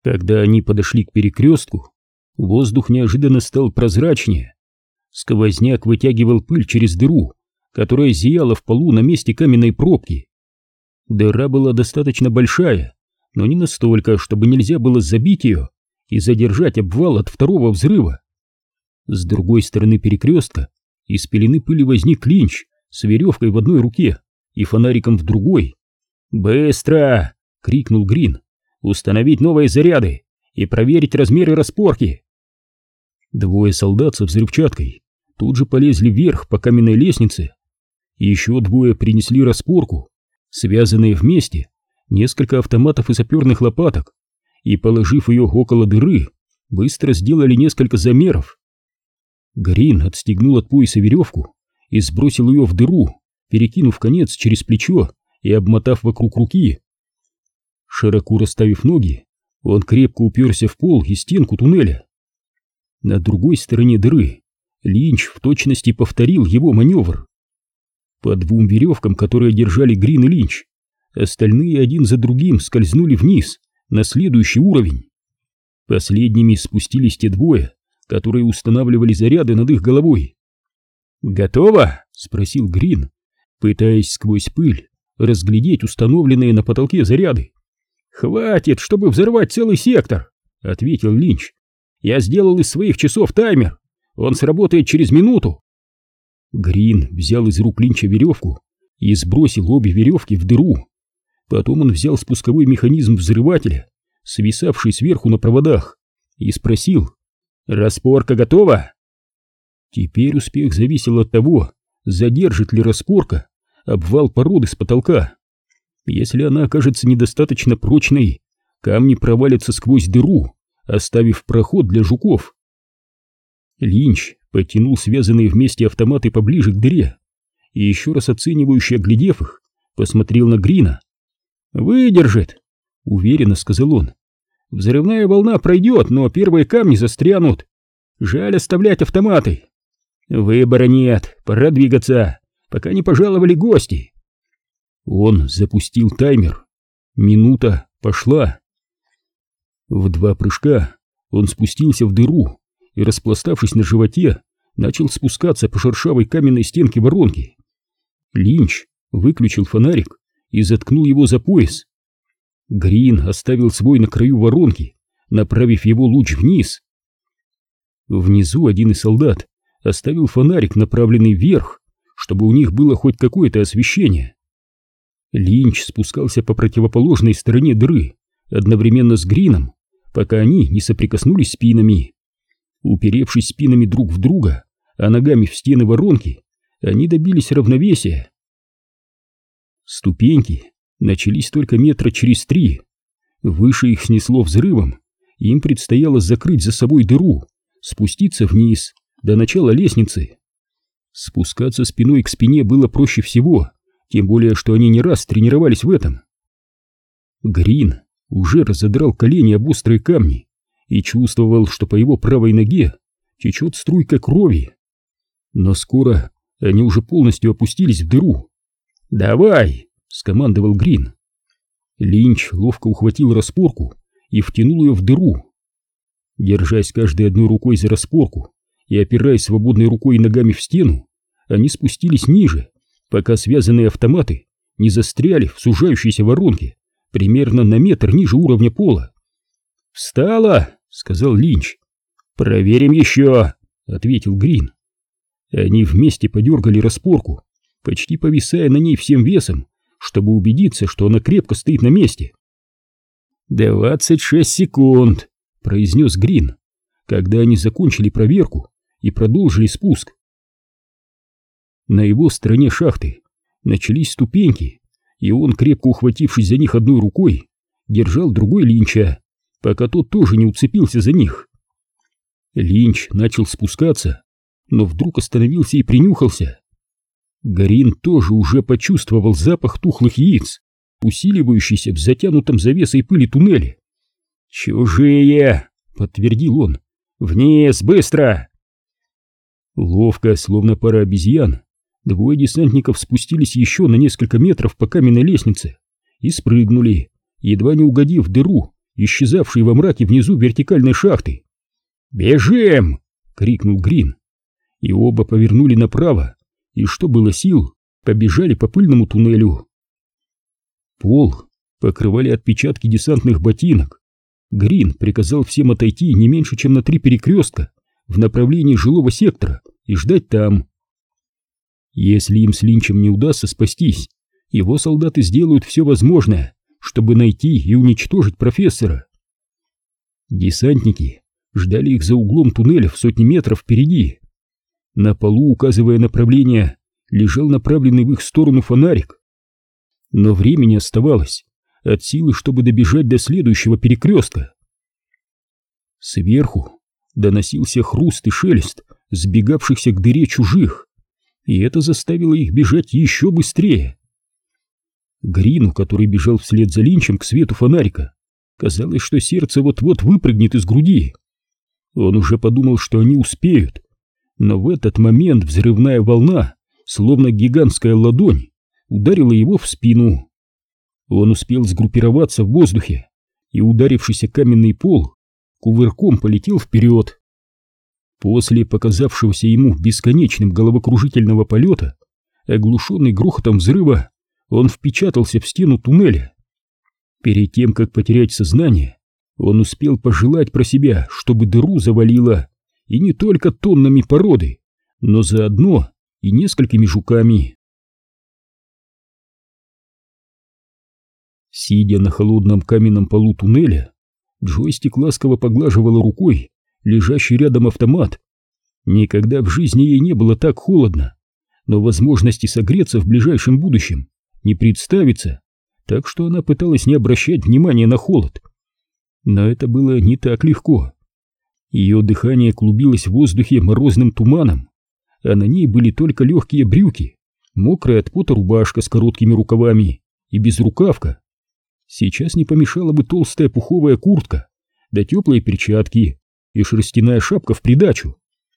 Когда они подошли к перекрестку, воздух неожиданно стал прозрачнее. Сквозняк вытягивал пыль через дыру, которая зияла в полу на месте каменной пробки. Дыра была достаточно большая, но не настолько, чтобы нельзя было забить ее и задержать обвал от второго взрыва. С другой стороны перекрестка из пелены пыли возник Линч с веревкой в одной руке и фонариком в другой. «Быстро!» — крикнул Грин. «Установить новые заряды и проверить размеры распорки!» Двое солдат со взрывчаткой тут же полезли вверх по каменной лестнице. Еще двое принесли распорку, связанные вместе несколько автоматов и саперных лопаток, и, положив ее около дыры, быстро сделали несколько замеров. Грин отстегнул от пояса веревку и сбросил ее в дыру, перекинув конец через плечо и обмотав вокруг руки. Широко расставив ноги, он крепко уперся в пол и стенку туннеля. На другой стороне дыры Линч в точности повторил его маневр. По двум веревкам, которые держали Грин и Линч, остальные один за другим скользнули вниз на следующий уровень. Последними спустились те двое, которые устанавливали заряды над их головой. «Готово?» — спросил Грин, пытаясь сквозь пыль разглядеть установленные на потолке заряды. «Хватит, чтобы взорвать целый сектор», — ответил Линч. «Я сделал из своих часов таймер. Он сработает через минуту». Грин взял из рук Линча веревку и сбросил обе веревки в дыру. Потом он взял спусковой механизм взрывателя, свисавший сверху на проводах, и спросил: «Распорка готова?» Теперь успех зависел от того, задержит ли распорка обвал породы с потолка. Если она окажется недостаточно прочной, камни провалятся сквозь дыру, оставив проход для жуков. Линч подтянул связанные вместе автоматы поближе к дыре и, еще раз оценивающе оглядев их, посмотрел на Грина. «Выдержит», — уверенно сказал он. «Взрывная волна пройдет, но первые камни застрянут. Жаль оставлять автоматы. Выбора нет, пора двигаться, пока не пожаловали гости». Он запустил таймер. Минута пошла. В 2 прыжка он спустился в дыру и, распластавшись на животе, начал спускаться по шершавой каменной стенке воронки. Линч выключил фонарик и заткнул его за пояс. Грин оставил свой на краю воронки, направив его луч вниз. Внизу один из солдат оставил фонарик, направленный вверх, чтобы у них было хоть какое-то освещение. Линч спускался по противоположной стороне дыры, одновременно с Грином, пока они не соприкоснулись спинами. Уперевшись спинами друг в друга, а ногами в стены воронки, они добились равновесия. Ступеньки начались только метра через 3. Выше их снесло взрывом, им предстояло закрыть за собой дыру, спуститься вниз до начала лестницы. Спускаться спиной к спине было проще всего, тем более, что они не раз тренировались в этом. Грин уже разодрал колени об острые камни и чувствовал, что по его правой ноге течет струйка крови. Но скоро они уже полностью опустились в дыру. «Давай!» — скомандовал Грин. Линч ловко ухватил распорку и втянул ее в дыру. Держась каждой одной рукой за распорку и опираясь свободной рукой и ногами в стену, они спустились ниже, пока связанные автоматы не застряли в сужающейся воронке примерно на метр ниже уровня пола. «Встала!» — сказал Линч. «Проверим еще!» — ответил Грин. Они вместе подергали распорку, почти повисая на ней всем весом, чтобы убедиться, что она крепко стоит на месте. 26 секунд, произнес Грин, когда они закончили проверку и продолжили спуск. На его стороне шахты начались ступеньки, и он, крепко ухватившись за них одной рукой, держал другой Линча, пока тот тоже не уцепился за них. Линч начал спускаться, но вдруг остановился и принюхался. Грин тоже уже почувствовал запах тухлых яиц, усиливающийся в затянутом завесой пыли туннеле. «Чужие!» — подтвердил он. «Вниз, быстро!» Ловко, словно пара обезьян, двое десантников спустились еще на несколько метров по каменной лестнице и спрыгнули, едва не угодив в дыру исчезавшие во мраке внизу вертикальной шахты. «Бежим!» — крикнул Грин. И оба повернули направо, и что было сил, побежали по пыльному туннелю. Пол покрывали отпечатки десантных ботинок. Грин приказал всем отойти не меньше, чем на 3 перекрестка в направлении жилого сектора и ждать там. Если им с Линчем не удастся спастись, его солдаты сделают все возможное, чтобы найти и уничтожить профессора. Десантники ждали их за углом туннеля в сотни метров впереди. На полу, указывая направление, лежал направленный в их сторону фонарик. Но времени оставалось от силы, чтобы добежать до следующего перекрестка. Сверху доносился хруст и шелест сбегавшихся к дыре чужих, и это заставило их бежать еще быстрее. Грину, который бежал вслед за Линчем к свету фонарика, казалось, что сердце вот-вот выпрыгнет из груди. Он уже подумал, что они успеют, но в этот момент взрывная волна, словно гигантская ладонь, ударила его в спину. Он успел сгруппироваться в воздухе и, ударившийся каменный пол, кувырком полетел вперед. После показавшегося ему бесконечным головокружительного полета, оглушенный грохотом взрыва, он впечатался в стену туннеля. Перед тем, как потерять сознание, он успел пожелать про себя, чтобы дыру завалило, и не только тоннами породы, но заодно и несколькими жуками. Сидя на холодном каменном полу туннеля, джойстик ласково поглаживала рукой лежащий рядом автомат. Никогда в жизни ей не было так холодно, но возможности согреться в ближайшем будущем не представится, так что она пыталась не обращать внимания на холод. Но это было не так легко. Ее дыхание клубилось в воздухе морозным туманом, а на ней были только легкие брюки, мокрая от пота рубашка с короткими рукавами и безрукавка. Сейчас не помешала бы толстая пуховая куртка, да теплые перчатки и шерстяная шапка в придачу.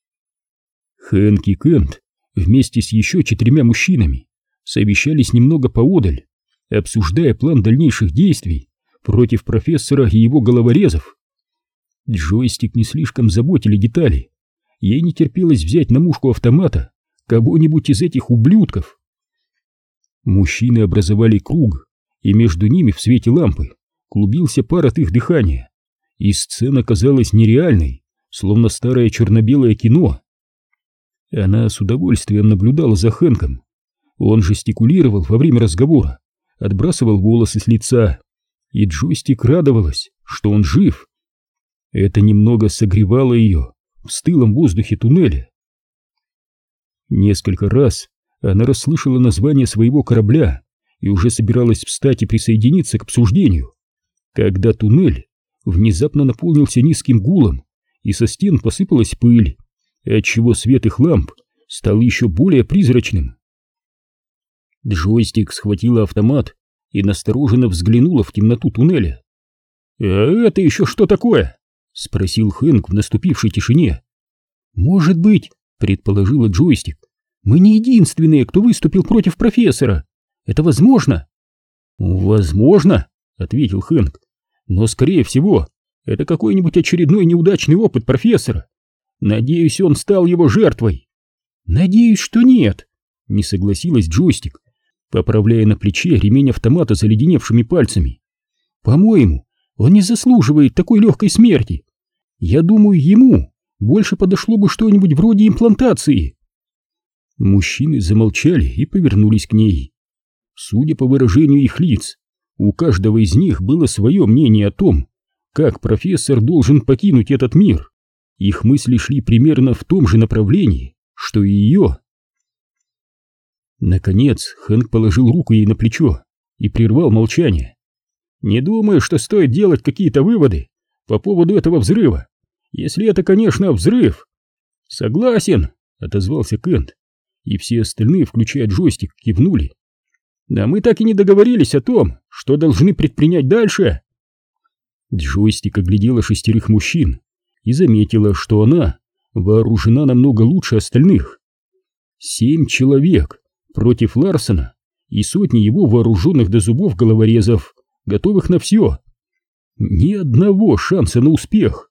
Хэнк и Кент вместе с еще 4 мужчинами совещались немного поодаль, обсуждая план дальнейших действий против профессора и его головорезов. Джойстик не слишком заботили детали. Ей не терпелось взять на мушку автомата кого-нибудь из этих ублюдков. Мужчины образовали круг, и между ними в свете лампы клубился пар от их дыхания, и сцена казалась нереальной, словно старое черно-белое кино. Она с удовольствием наблюдала за Хэнком. Он жестикулировал во время разговора, отбрасывал волосы с лица, и джойстик радовалась, что он жив. Это немного согревало ее в стылом воздухе туннеля. Несколько раз она расслышала название своего корабля и уже собиралась встать и присоединиться к обсуждению, когда туннель внезапно наполнился низким гулом, и со стен посыпалась пыль, отчего свет их ламп стал еще более призрачным. Джойстик схватила автомат и настороженно взглянула в темноту туннеля. «А это еще что такое?» — спросил Хэнк в наступившей тишине. «Может быть, — предположила Джойстик, — мы не единственные, кто выступил против профессора. Это возможно?» «Возможно, — ответил Хэнк, — но, скорее всего, это какой-нибудь очередной неудачный опыт профессора. Надеюсь, он стал его жертвой». «Надеюсь, что нет», — не согласилась Джойстик, поправляя на плече ремень автомата заледеневшими пальцами. «По-моему, он не заслуживает такой легкой смерти. Я думаю, ему больше подошло бы что-нибудь вроде имплантации». Мужчины замолчали и повернулись к ней. Судя по выражению их лиц, у каждого из них было свое мнение о том, как профессор должен покинуть этот мир. Их мысли шли примерно в том же направлении, что и ее. Наконец Хэнк положил руку ей на плечо и прервал молчание. «Не думаю, что стоит делать какие-то выводы по поводу этого взрыва, если это, конечно, взрыв». «Согласен», — отозвался Кент, и все остальные, включая джойстик, кивнули. «Да мы так и не договорились о том, что должны предпринять дальше». Джойстик оглядела 6 мужчин и заметила, что она вооружена намного лучше остальных. 7 человек против Ларсона и сотни его вооруженных до зубов головорезов, готовых на все. Ни одного шанса на успех.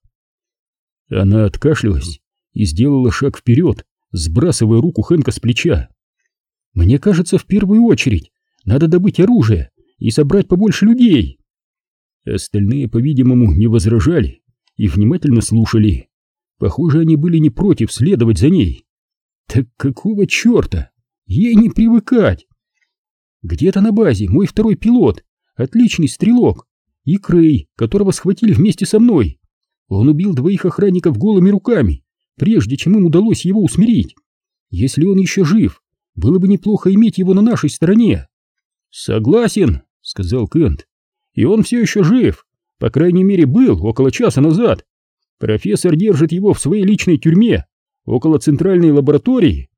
Она откашлялась и сделала шаг вперед, сбрасывая руку Хэнка с плеча. «Мне кажется, в первую очередь надо добыть оружие и собрать побольше людей». Остальные, по-видимому, не возражали и внимательно слушали. Похоже, они были не против следовать за ней. Так какого черта? Ей не привыкать. Где-то на базе мой второй пилот, отличный стрелок, и Крей, которого схватили вместе со мной. Он убил 2 охранников голыми руками, прежде чем им удалось его усмирить. Если он еще жив, было бы неплохо иметь его на нашей стороне. Согласен, сказал Кент. И он все еще жив, по крайней мере был около часа назад. Профессор держит его в своей личной тюрьме, около центральной лаборатории.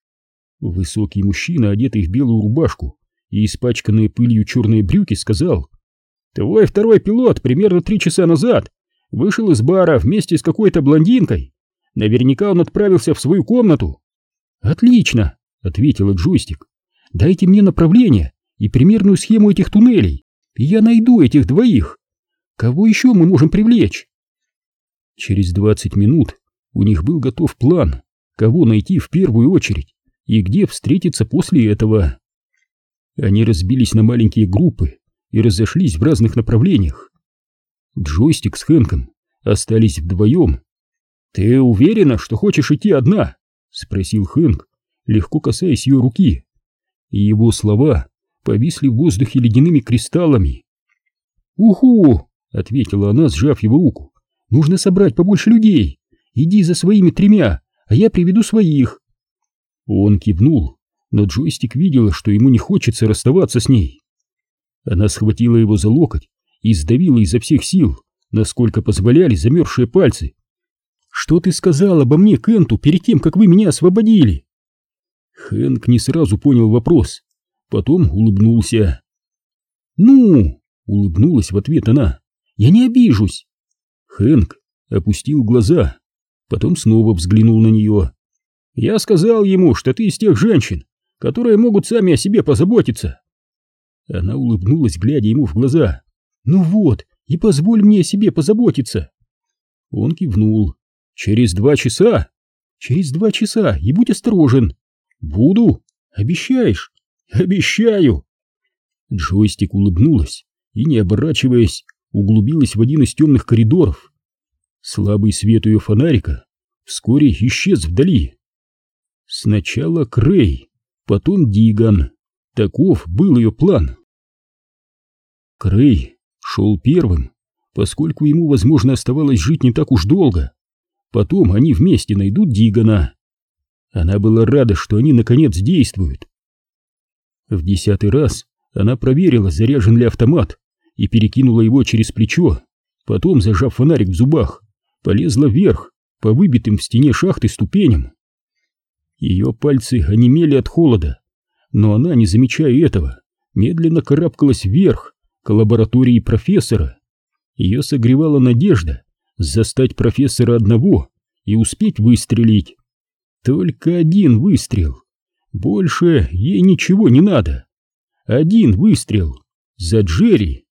Высокий мужчина, одетый в белую рубашку и испачканные пылью черные брюки, сказал: «Твой второй пилот примерно 3 часа назад вышел из бара вместе с какой-то блондинкой. Наверняка он отправился в свою комнату». «Отлично», — ответила Джойстик. «Дайте мне направление и примерную схему этих туннелей, и я найду этих 2. Кого еще мы можем привлечь?» Через 20 минут у них был готов план, кого найти в первую очередь и где встретиться после этого. Они разбились на маленькие группы и разошлись в разных направлениях. Джойстик с Хэнком остались вдвоем. «Ты уверена, что хочешь идти одна?» — спросил Хэнк, легко касаясь ее руки. И его слова повисли в воздухе ледяными кристаллами. «Уху!» — ответила она, сжав его руку. «Нужно собрать побольше людей. Иди за своими 3, а я приведу своих». Он кивнул, но Джойстик видела, что ему не хочется расставаться с ней. Она схватила его за локоть и сдавила изо всех сил, насколько позволяли замерзшие пальцы. «Что ты сказал обо мне Кенту перед тем, как вы меня освободили?» Хэнк не сразу понял вопрос, потом улыбнулся. «Ну!» — улыбнулась в ответ она. «Я не обижусь!» Хэнк опустил глаза, потом снова взглянул на нее. «Я сказал ему, что ты из тех женщин, которые могут сами о себе позаботиться». Она улыбнулась, глядя ему в глаза. «Ну вот, и позволь мне о себе позаботиться». Он кивнул. «Через 2 часа?» «Через 2 часа, и будь осторожен». «Буду. Обещаешь?» «Обещаю». Джойстик улыбнулась и, не оборачиваясь, углубилась в один из темных коридоров. Слабый свет ее фонарика вскоре исчез вдали. Сначала Крей, потом Диган. Таков был ее план. Крей шел первым, поскольку ему, возможно, оставалось жить не так уж долго. Потом они вместе найдут Дигана. Она была рада, что они наконец действуют. В 10-й раз она проверила, заряжен ли автомат, и перекинула его через плечо. Потом, зажав фонарик в зубах, полезла вверх по выбитым в стене шахты ступеням. Ее пальцы онемели от холода, но она, не замечая этого, медленно карабкалась вверх к лаборатории профессора. Ее согревала надежда застать профессора одного и успеть выстрелить. Только 1 выстрел. Больше ей ничего не надо. 1 выстрел за Джерри.